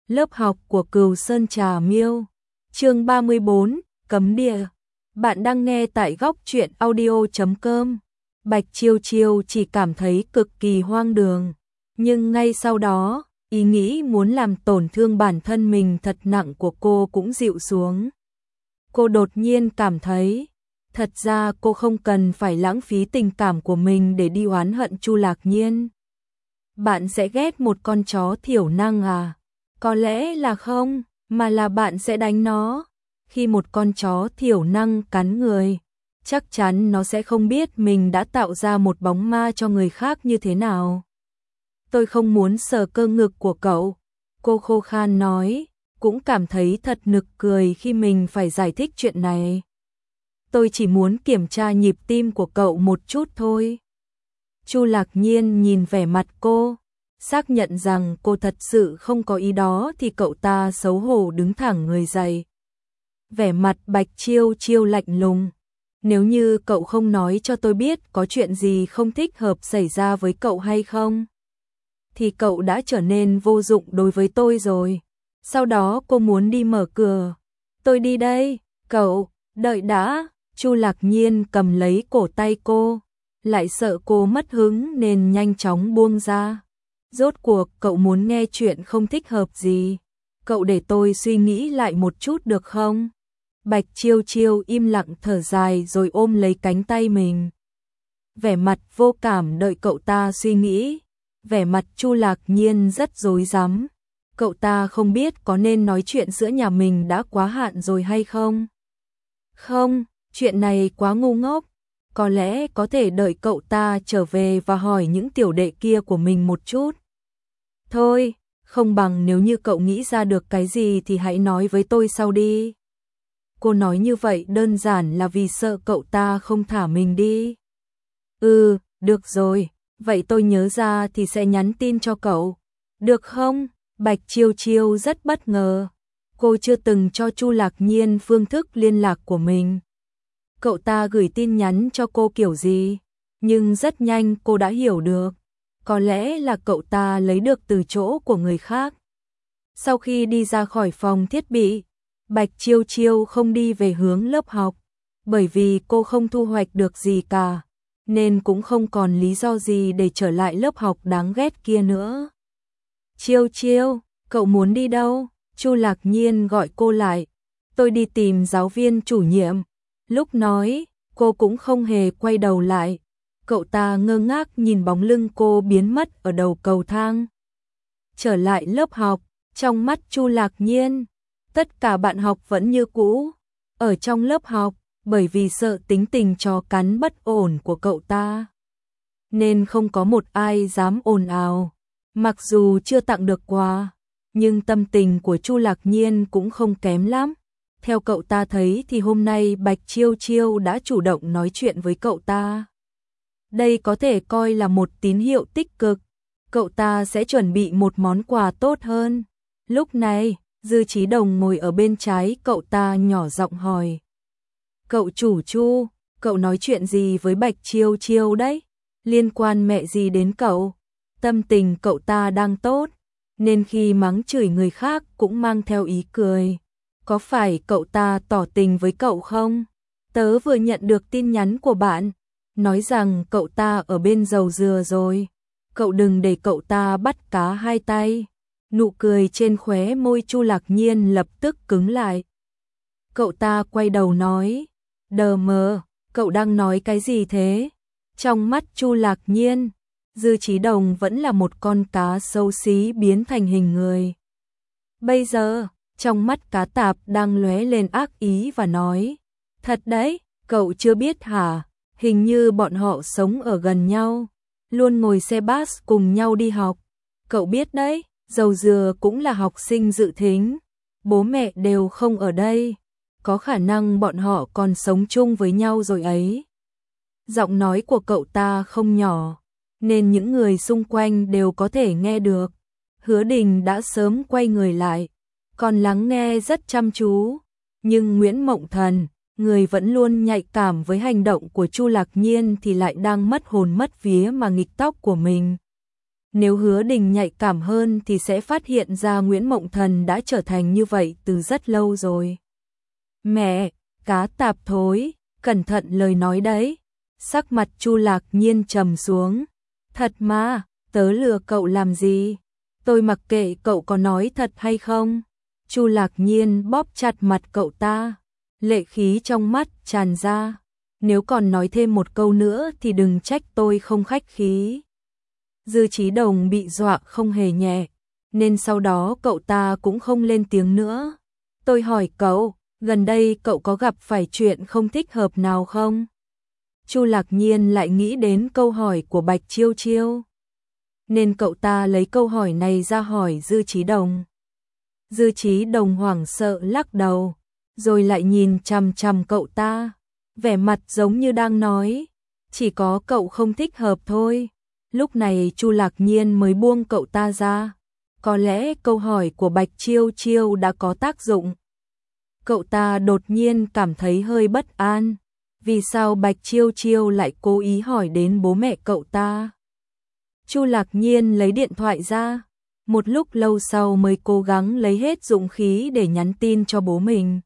Lớp học của Cừu Sơn Trà Miêu. Chương 34, Cấm Địa. Bạn đang nghe tại góc truyện audio.com. Bạch Chiêu Chiêu chỉ cảm thấy cực kỳ hoang đường, nhưng ngay sau đó, ý nghĩ muốn làm tổn thương bản thân mình thật nặng của cô cũng dịu xuống. Cô đột nhiên cảm thấy, thật ra cô không cần phải lãng phí tình cảm của mình để đi oán hận Chu Lạc Nhiên. Bạn sẽ ghét một con chó thiểu năng à? Có lẽ là không, mà là bạn sẽ đánh nó. Khi một con chó thiểu năng cắn người, chắc chắn nó sẽ không biết mình đã tạo ra một bóng ma cho người khác như thế nào. Tôi không muốn sờ cơ ngực của cậu, cô khô khan nói, cũng cảm thấy thật nực cười khi mình phải giải thích chuyện này. Tôi chỉ muốn kiểm tra nhịp tim của cậu một chút thôi. Chu Lạc Nhiên nhìn vẻ mặt cô, xác nhận rằng cô thật sự không có ý đó thì cậu ta xấu hổ đứng thẳng người dậy. Vẻ mặt Bạch Chiêu Chiêu lạnh lùng. Nếu như cậu không nói cho tôi biết có chuyện gì không thích hợp xảy ra với cậu hay không, thì cậu đã trở nên vô dụng đối với tôi rồi. Sau đó cô muốn đi mở cửa. Tôi đi đây, cậu, đợi đã. Chu Lạc Nhiên cầm lấy cổ tay cô, lại sợ cô mất hứng nên nhanh chóng buông ra. Rốt cuộc cậu muốn nghe chuyện không thích hợp gì? Cậu để tôi suy nghĩ lại một chút được không? Bạch Chiêu Chiêu im lặng thở dài rồi ôm lấy cánh tay mình. Vẻ mặt vô cảm đợi cậu ta suy nghĩ. Vẻ mặt Chu Lạc Nhiên rất rối rắm. Cậu ta không biết có nên nói chuyện giữa nhà mình đã quá hạn rồi hay không? Không, chuyện này quá ngu ngốc. Có lẽ có thể đợi cậu ta trở về và hỏi những tiểu đệ kia của mình một chút. Thôi, không bằng nếu như cậu nghĩ ra được cái gì thì hãy nói với tôi sau đi. Cô nói như vậy đơn giản là vì sợ cậu ta không thả mình đi. Được rồi, vậy tôi nhớ ra thì sẽ nhắn tin cho cậu. Được không? Bạch Chiêu Chiêu rất bất ngờ. Cô chưa từng cho Chu Lạc Nhiên phương thức liên lạc của mình. Cậu ta gửi tin nhắn cho cô kiểu gì? Nhưng rất nhanh cô đã hiểu được. Có lẽ là cậu ta lấy được từ chỗ của người khác. Sau khi đi ra khỏi phòng thiết bị, Bạch Chiêu Chiêu không đi về hướng lớp học, bởi vì cô không thu hoạch được gì cả, nên cũng không còn lý do gì để trở lại lớp học đáng ghét kia nữa. Chiêu Chiêu, cậu muốn đi đâu? Chu Lạc Nhiên gọi cô lại. Tôi đi tìm giáo viên chủ nhiệm. Lúc nói, cô cũng không hề quay đầu lại. Cậu ta ngơ ngác nhìn bóng lưng cô biến mất ở đầu cầu thang. Trở lại lớp học, trong mắt Chu Lạc Nhiên, tất cả bạn học vẫn như cũ. Ở trong lớp học, bởi vì sợ tính tình chó cắn bất ổn của cậu ta, nên không có một ai dám ồn ào. Mặc dù chưa tặng được quà, nhưng tâm tình của Chu Lạc Nhiên cũng không kém lắm. Theo cậu ta thấy thì hôm nay Bạch Chiêu Chiêu đã chủ động nói chuyện với cậu ta. Đây có thể coi là một tín hiệu tích cực. Cậu ta sẽ chuẩn bị một món quà tốt hơn. Lúc này, Dư Chí Đồng ngồi ở bên trái cậu ta nhỏ giọng hỏi. Cậu chủ Chu, cậu nói chuyện gì với Bạch Chiêu Chiêu đấy? Liên quan mẹ gì đến cậu? Tâm tình cậu ta đang tốt, nên khi mắng chửi người khác cũng mang theo ý cười. Có phải cậu ta tỏ tình với cậu không? Tớ vừa nhận được tin nhắn của bạn, nói rằng cậu ta ở bên dầu dừa rồi. Cậu đừng để cậu ta bắt cá hai tay. Nụ cười trên khóe môi Chu Lạc Nhiên lập tức cứng lại. Cậu ta quay đầu nói, đờ mờ, cậu đang nói cái gì thế? Trong mắt Chu Lạc Nhiên, Dư Chí Đồng vẫn là một con cá xấu xí biến thành hình người. Bây giờ, trong mắt cá tạp đang lóe lên ác ý và nói, thật đấy, cậu chưa biết hả? Hình như bọn họ sống ở gần nhau, luôn ngồi xe bus cùng nhau đi học. Cậu biết đấy, dầu dừa cũng là học sinh dự thính, bố mẹ đều không ở đây, có khả năng bọn họ còn sống chung với nhau rồi ấy. Giọng nói của cậu ta không nhỏ, nên những người xung quanh đều có thể nghe được. Hứa Đình đã sớm quay người lại, còn lắng nghe rất chăm chú, nhưng Nguyễn Mộng Thần, người vẫn luôn nhạy cảm với hành động của Chu Lạc Nhiên thì lại đang mất hồn mất vía mà nghịch tóc của mình. Nếu Hứa Đình nhạy cảm hơn thì sẽ phát hiện ra Nguyễn Mộng Thần đã trở thành như vậy từ rất lâu rồi. Mẹ, cá tạp thối, cẩn thận lời nói đấy. Sắc mặt Chu Lạc Nhiên trầm xuống. Thật mà, tớ lừa cậu làm gì? Tôi mặc kệ cậu có nói thật hay không. Chu Lạc Nhiên bóp chặt mặt cậu ta, lệ khí trong mắt tràn ra. Nếu còn nói thêm một câu nữa thì đừng trách tôi không khách khí. Dư Chí Đồng bị dọa không hề nhẹ, nên sau đó cậu ta cũng không lên tiếng nữa. Tôi hỏi cậu, gần đây cậu có gặp phải chuyện không thích hợp nào không? Chu Lạc Nhiên lại nghĩ đến câu hỏi của Bạch Chiêu Chiêu, nên cậu ta lấy câu hỏi này ra hỏi Dư Chí Đồng. Dư Chí Đồng hoảng sợ lắc đầu, rồi lại nhìn chằm chằm cậu ta, vẻ mặt giống như đang nói, chỉ có cậu không thích hợp thôi. Lúc này Chu Lạc Nhiên mới buông cậu ta ra. Có lẽ câu hỏi của Bạch Chiêu Chiêu đã có tác dụng. Cậu ta đột nhiên cảm thấy hơi bất an. Vì sao Bạch Chiêu Chiêu lại cố ý hỏi đến bố mẹ cậu ta? Chu Lạc Nhiên lấy điện thoại ra. Một lúc lâu sau mới cố gắng lấy hết dũng khí để nhắn tin cho bố mình.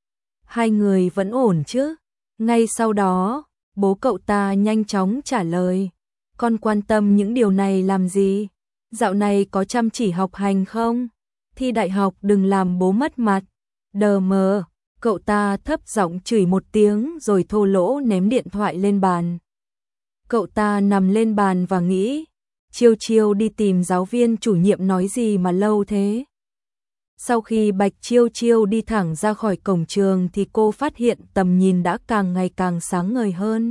Hai người vẫn ổn chứ? Ngay sau đó, bố cậu ta nhanh chóng trả lời. Con quan tâm những điều này làm gì? Dạo này có chăm chỉ học hành không? Thi đại học đừng làm bố mất mặt. Đờ mờ, cậu ta thấp giọng chửi một tiếng rồi thô lỗ ném điện thoại lên bàn. Cậu ta nằm lên bàn và nghĩ, Chiêu Chiêu đi tìm giáo viên chủ nhiệm nói gì mà lâu thế? Sau khi Bạch Chiêu Chiêu đi thẳng ra khỏi cổng trường thì cô phát hiện tầm nhìn đã càng ngày càng sáng ngời hơn.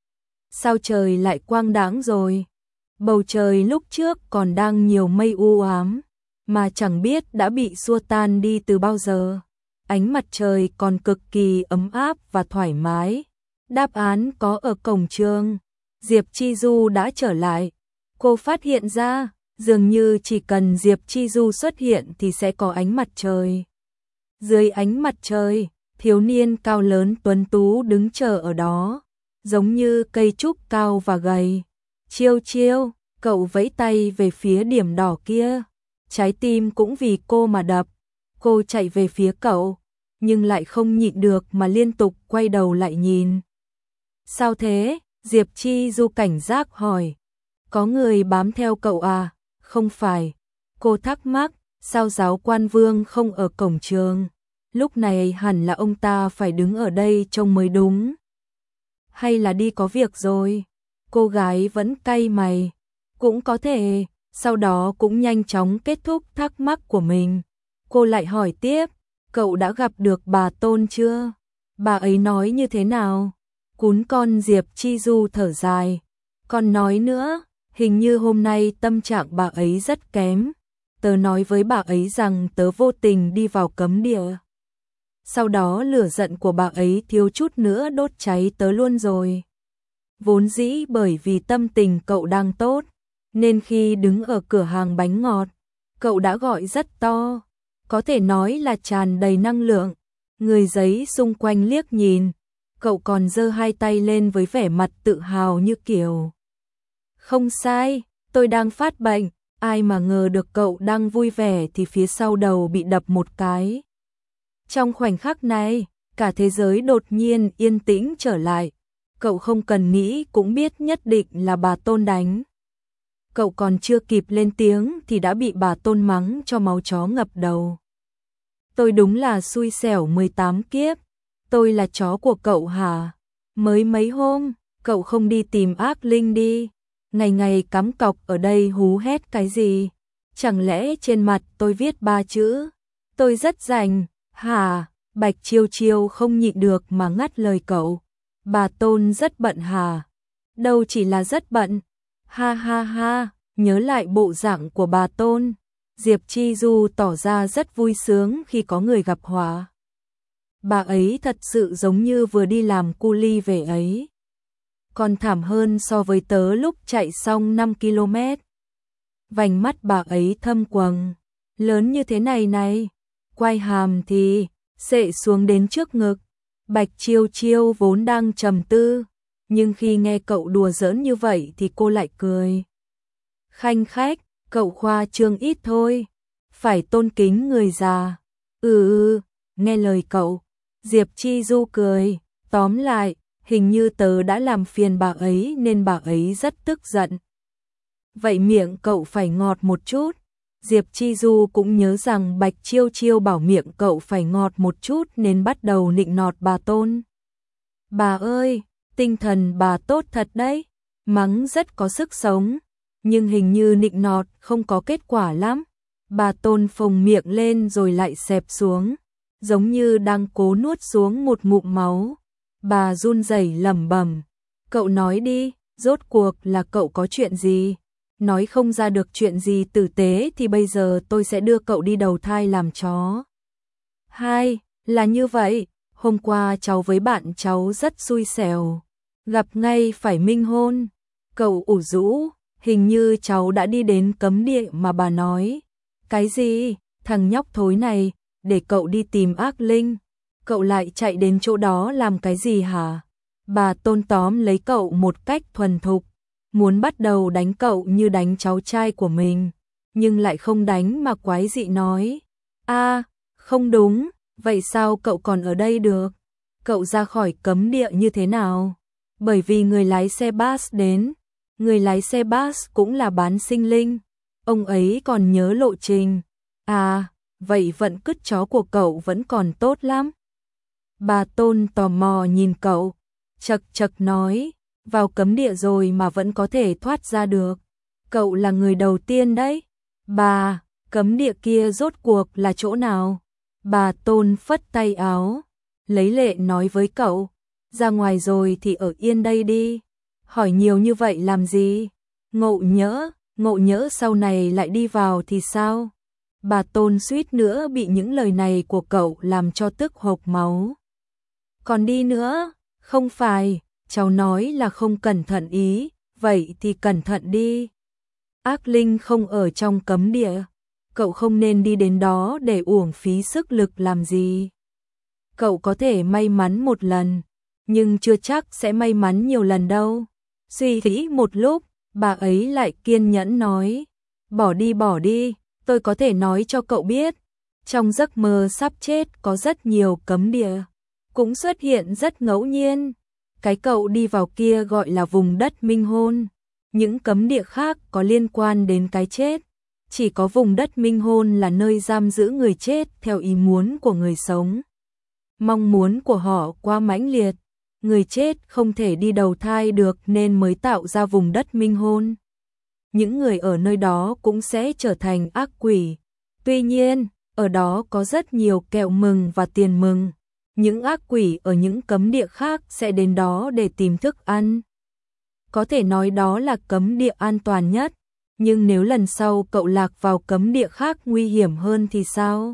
Sao trời lại quang đãng rồi? Bầu trời lúc trước còn đang nhiều mây u ám, mà chẳng biết đã bị xua tan đi từ bao giờ. Ánh mặt trời còn cực kỳ ấm áp và thoải mái. Đáp án có ở cổng trường. Diệp Chi Du đã trở lại. Cô phát hiện ra, dường như chỉ cần Diệp Chi Du xuất hiện thì sẽ có ánh mặt trời. Dưới ánh mặt trời, thiếu niên cao lớn tuấn tú đứng chờ ở đó, giống như cây trúc cao và gầy. Chiêu Chiêu, cậu vẫy tay về phía điểm đỏ kia. Trái tim cũng vì cô mà đập. Cô chạy về phía cậu, nhưng lại không nhịn được mà liên tục quay đầu lại nhìn. Sao thế? Diệp Chi Du cảnh giác hỏi. Có người bám theo cậu à? Không phải. Cô thắc mắc, sao giáo quan Vương không ở cổng trường? Lúc này hẳn là ông ta phải đứng ở đây trông mới đúng. Hay là đi có việc rồi? Cô gái vẫn cay mày. Cũng có thể, sau đó cũng nhanh chóng kết thúc thắc mắc của mình. Cô lại hỏi tiếp, cậu đã gặp được bà Tôn chưa? Bà ấy nói như thế nào? Cún con Diệp Chi Du thở dài. Còn nói nữa, hình như hôm nay tâm trạng bà ấy rất kém. Tớ nói với bà ấy rằng tớ vô tình đi vào cấm địa. Sau đó lửa giận của bà ấy thiếu chút nữa đốt cháy tớ luôn rồi. Vốn dĩ bởi vì tâm tình cậu đang tốt, nên khi đứng ở cửa hàng bánh ngọt, cậu đã gọi rất to, có thể nói là tràn đầy năng lượng. Người giấy xung quanh liếc nhìn, cậu còn giơ hai tay lên với vẻ mặt tự hào như kiểu. Không sai, tôi đang phát bệnh, ai mà ngờ được cậu đang vui vẻ thì phía sau đầu bị đập một cái. Trong khoảnh khắc này, cả thế giới đột nhiên yên tĩnh trở lại. Cậu không cần nghĩ cũng biết nhất định là bà Tôn đánh. Cậu còn chưa kịp lên tiếng thì đã bị bà Tôn mắng cho máu chó ngập đầu. Tôi đúng là xui xẻo 18 kiếp. Tôi là chó của cậu hả? Mới mấy hôm, cậu không đi tìm ác linh đi. Ngày ngày cắm cọc ở đây hú hét cái gì? Chẳng lẽ trên mặt tôi viết 3 chữ? Tôi rất rảnh, hả? Bạch Chiêu Chiêu không nhịn được mà ngắt lời cậu. Bà Tôn rất bận hả? Đâu chỉ là rất bận. Ha ha ha, nhớ lại bộ dạng của bà Tôn. Diệp Chi Du tỏ ra rất vui sướng khi có người gặp họa. Bà ấy thật sự giống như vừa đi làm cu li về ấy. Còn thảm hơn so với tớ lúc chạy xong 5 km. Vành mắt bà ấy thâm quầng, lớn như thế này này. Quai hàm thì xệ xuống đến trước ngực. Bạch Chiêu Chiêu vốn đang trầm tư, nhưng khi nghe cậu đùa giỡn như vậy thì cô lại cười. Khanh khách, cậu khoa trương ít thôi, phải tôn kính người già. Nghe lời cậu. Diệp Chi Du cười, tóm lại, hình như tớ đã làm phiền bà ấy nên bà ấy rất tức giận. Vậy miệng cậu phải ngọt một chút. Diệp Chi Du cũng nhớ rằng Bạch Chiêu Chiêu bảo miệng cậu phải ngọt một chút nên bắt đầu nịnh nọt bà Tôn. Bà ơi, tinh thần bà tốt thật đấy, mắng rất có sức sống, nhưng hình như nịnh nọt không có kết quả lắm. Bà Tôn phồng miệng lên rồi lại xẹp xuống, giống như đang cố nuốt xuống một ngụm máu. Bà run rẩy lẩm bẩm, cậu nói đi, rốt cuộc là cậu có chuyện gì? Nói không ra được chuyện gì tử tế thì bây giờ tôi sẽ đưa cậu đi đầu thai làm chó. Hai, là như vậy, hôm qua cháu với bạn cháu rất xui xẻo, gặp ngay phải minh hôn. Cậu ủ rũ, hình như cháu đã đi đến cấm địa mà bà nói. Cái gì? Thằng nhóc thối này, để cậu đi tìm ác linh. Cậu lại chạy đến chỗ đó làm cái gì hả? Bà Tôn tóm lấy cậu một cách thuần thục, muốn bắt đầu đánh cậu như đánh cháu trai của mình, nhưng lại không đánh mà quái dị nói. Không đúng, vậy sao cậu còn ở đây được? Cậu ra khỏi cấm địa như thế nào? Bởi vì người lái xe bus đến, người lái xe bus cũng là bán sinh linh, ông ấy còn nhớ lộ trình. Vậy vận cứt chó của cậu vẫn còn tốt lắm. Bà Tôn tò mò nhìn cậu, chậc chậc nói, vào cấm địa rồi mà vẫn có thể thoát ra được. Cậu là người đầu tiên đấy. Bà, cấm địa kia rốt cuộc là chỗ nào? Bà Tôn phất tay áo, lấy lệ nói với cậu, ra ngoài rồi thì ở yên đây đi. Hỏi nhiều như vậy làm gì? Ngộ nhỡ sau này lại đi vào thì sao? Bà Tôn suýt nữa bị những lời này của cậu làm cho tức hộc máu. Còn đi nữa? Không phải, cháu nói là không cẩn thận ý, vậy thì cẩn thận đi. Ác linh không ở trong cấm địa, cậu không nên đi đến đó để uổng phí sức lực làm gì. Cậu có thể may mắn một lần, nhưng chưa chắc sẽ may mắn nhiều lần đâu. Suy nghĩ một lúc, bà ấy lại kiên nhẫn nói, bỏ đi, tôi có thể nói cho cậu biết, trong giấc mơ sắp chết có rất nhiều cấm địa, cũng xuất hiện rất ngẫu nhiên. Cái cậu đi vào kia gọi là vùng đất minh hôn, những cấm địa khác có liên quan đến cái chết. Chỉ có vùng đất minh hôn là nơi giam giữ người chết theo ý muốn của người sống. Mong muốn của họ quá mãnh liệt, người chết không thể đi đầu thai được nên mới tạo ra vùng đất minh hôn. Những người ở nơi đó cũng sẽ trở thành ác quỷ. Tuy nhiên, ở đó có rất nhiều kẹo mừng và tiền mừng. Những ác quỷ ở những cấm địa khác sẽ đến đó để tìm thức ăn. Có thể nói đó là cấm địa an toàn nhất, nhưng nếu lần sau cậu lạc vào cấm địa khác nguy hiểm hơn thì sao?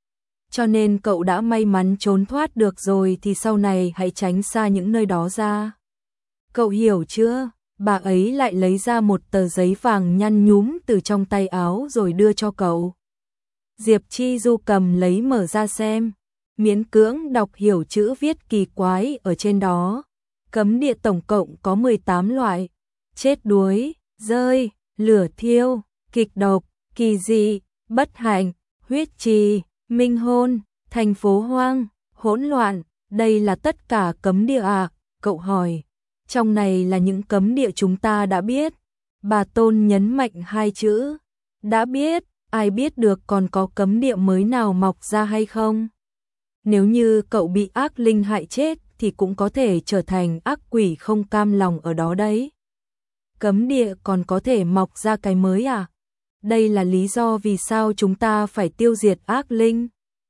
Cho nên cậu đã may mắn trốn thoát được rồi thì sau này hãy tránh xa những nơi đó ra. Cậu hiểu chưa? Bà ấy lại lấy ra một tờ giấy vàng nhăn nhúm từ trong tay áo rồi đưa cho cậu. Diệp Chi Du cầm lấy mở ra xem, miễn cưỡng đọc hiểu chữ viết kỳ quái ở trên đó. Cấm địa tổng cộng có 18 loại: chết đuối, rơi, lửa thiêu, kịch độc, kỳ dị, bất hạnh, huyết trì, minh hôn, thành phố hoang, hỗn loạn. Đây là tất cả cấm địa à? Cậu hỏi. Trong này là những cấm địa chúng ta đã biết. Bà Tôn nhấn mạnh hai chữ. Đã biết, ai biết được còn có cấm địa mới nào mọc ra hay không? Nếu như cậu bị ác linh hại chết thì cũng có thể trở thành ác quỷ không cam lòng ở đó đấy. Cấm địa còn có thể mọc ra cái mới à? Đây là lý do vì sao chúng ta phải tiêu diệt ác linh.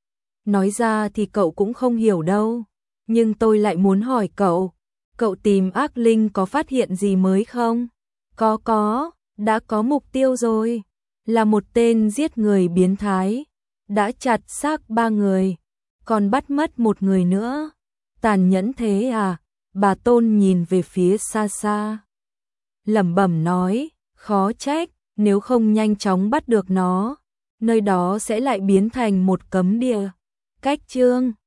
Nói ra thì cậu cũng không hiểu đâu, nhưng tôi lại muốn hỏi cậu tìm ác linh có phát hiện gì mới không? Có, đã có mục tiêu rồi, là một tên giết người biến thái, đã chặt xác 3 người, còn bắt mất một người nữa. Tàn nhẫn thế à? Bà Tôn nhìn về phía xa xa, lẩm bẩm nói, khó trách, nếu không nhanh chóng bắt được nó, nơi đó sẽ lại biến thành một cấm địa. Cách chương